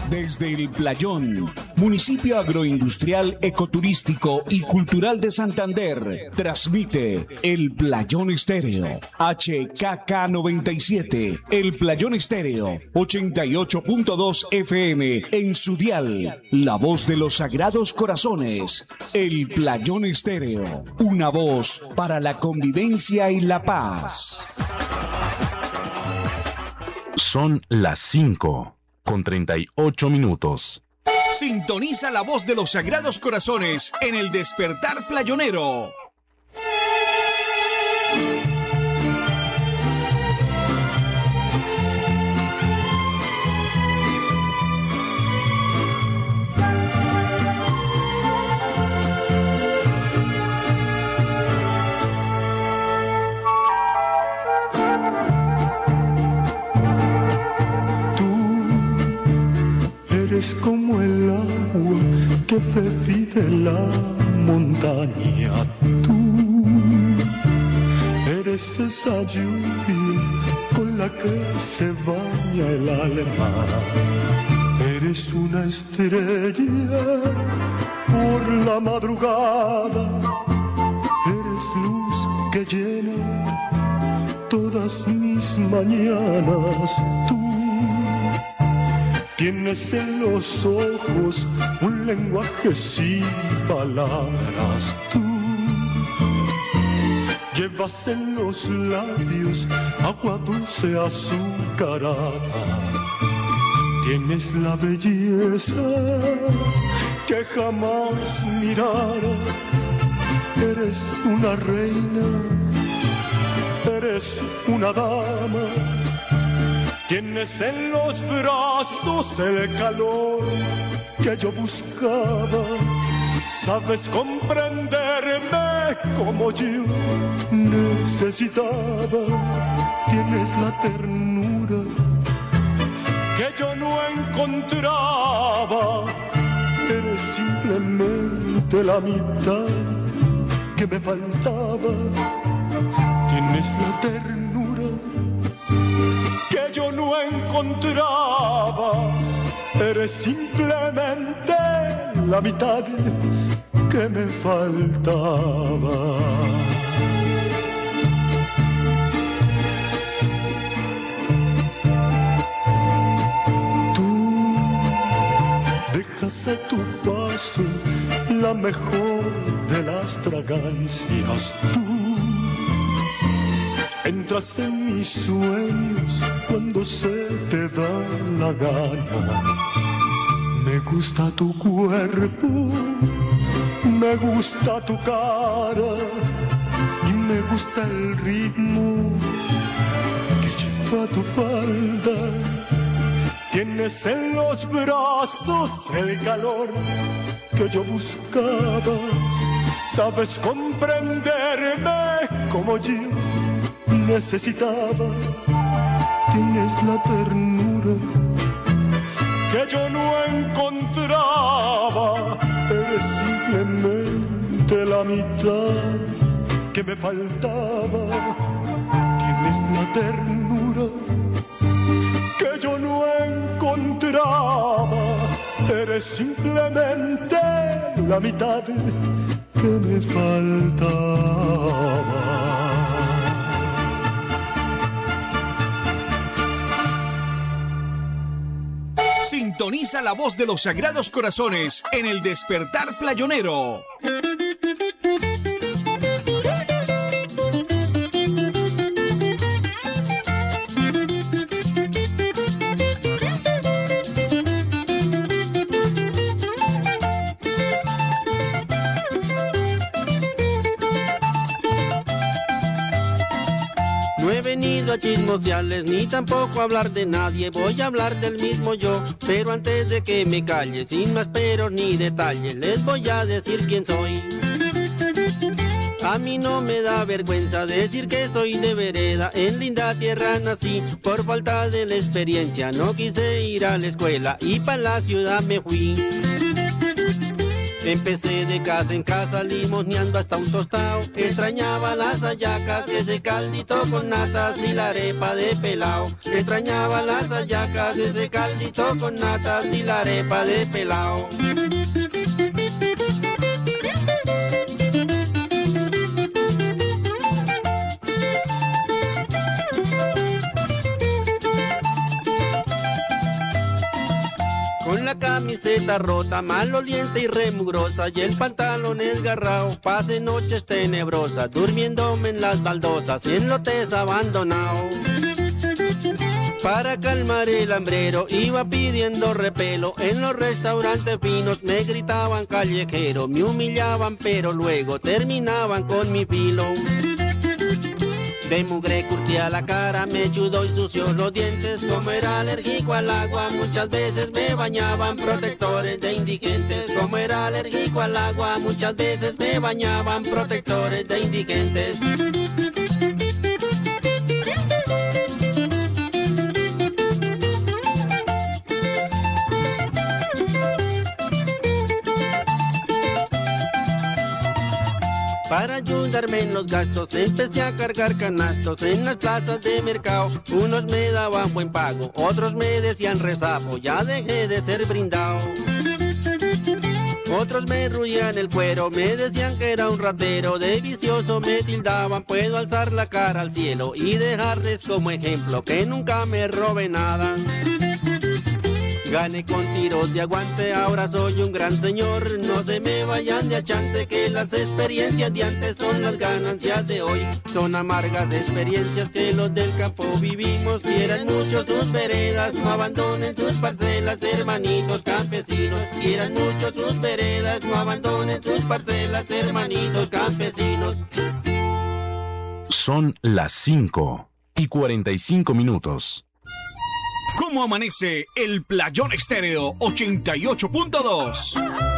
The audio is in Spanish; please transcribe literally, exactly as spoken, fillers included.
Desde el Playón, municipio agroindustrial, ecoturístico y cultural de Santander, transmite El Playón Estéreo, H K K noventa y siete, El Playón Estéreo, ochenta y ocho punto dos F M en su dial, la voz de los Sagrados Corazones. El Playón Estéreo, una voz para la convivencia y la paz. Son las cinco con treinta y ocho minutos. Sintoniza la voz de los Sagrados Corazones en el Despertar Playonero. Es como el agua que bebí de la montaña. Tú eres esa lluvia con la que se baña el alma. Eres una estrella por la madrugada. Eres luz que llena todas mis mañanas. Tú tienes en los ojos un lenguaje sin palabras. Tú llevas en los labios agua dulce azucarada. Tienes la belleza que jamás mirara. Eres una reina, eres una dama. Tienes en los brazos el calor que yo buscaba. Sabes comprenderme como yo necesitaba. Tienes la ternura que yo no encontraba. Eres simplemente la mitad que me faltaba. Tienes la ternura que yo no encontraba. Eres simplemente la mitad que me faltaba. Tú dejas a tu paso la mejor de las fragancias. Tú entras en mis sueños cuando se te da la gana. Me gusta tu cuerpo, me gusta tu cara y me gusta el ritmo que lleva tu falda. Tienes en los brazos el calor que yo buscaba. Sabes comprenderme como yo necesitaba. Tienes la ternura que yo no encontraba. Eres simplemente la mitad que me faltaba. Tienes la ternura que yo no encontraba. Eres simplemente la mitad que me faltaba. Sintoniza la voz de los Sagrados Corazones en el Despertar Playonero. No he venido a chismosearles ni tampoco a hablar de nadie. Voy a hablar del mismo yo, pero antes de que me calle, sin más peros ni detalles, les voy a decir quién soy. A mí no me da vergüenza decir que soy de vereda, en linda tierra nací, por falta de la experiencia no quise ir a la escuela y pa' la ciudad me fui. Empecé de casa en casa limosneando hasta un tostado. Extrañaba las hallacas, ese caldito con natas y la arepa de pelao. Extrañaba las hallacas, ese caldito con natas y la arepa de pelao. Con la camiseta rota, maloliente y remugrosa, y el pantalón esgarrado, pasé noches tenebrosas, durmiéndome en las baldosas y en lotes abandonados. Para calmar el hambrero iba pidiendo repelo, en los restaurantes finos me gritaban callejero, me humillaban pero luego terminaban con mi filo. De mugre curtía la cara, me chudó y sució los dientes. Como era alérgico al agua, muchas veces me bañaban protectores de indigentes. Como era alérgico al agua, muchas veces me bañaban protectores de indigentes. Para ayudarme en los gastos empecé a cargar canastos en las plazas de mercado. Unos me daban buen pago, otros me decían rezapo, ya dejé de ser brindado. Otros me ruían el cuero, me decían que era un ratero, de vicioso me tildaban, puedo alzar la cara al cielo y dejarles como ejemplo que nunca me robe nada. Gané con tiros de aguante, ahora soy un gran señor. No se me vayan de achante, que las experiencias de antes son las ganancias de hoy. Son amargas experiencias que los del campo vivimos. Quieran mucho sus veredas, no abandonen sus parcelas, hermanitos campesinos. Quieran mucho sus veredas, no abandonen sus parcelas, hermanitos campesinos. Son las cinco y cuarenta y cinco minutos. ¿Cómo amanece el Playón Estéreo ochenta y ocho punto dos?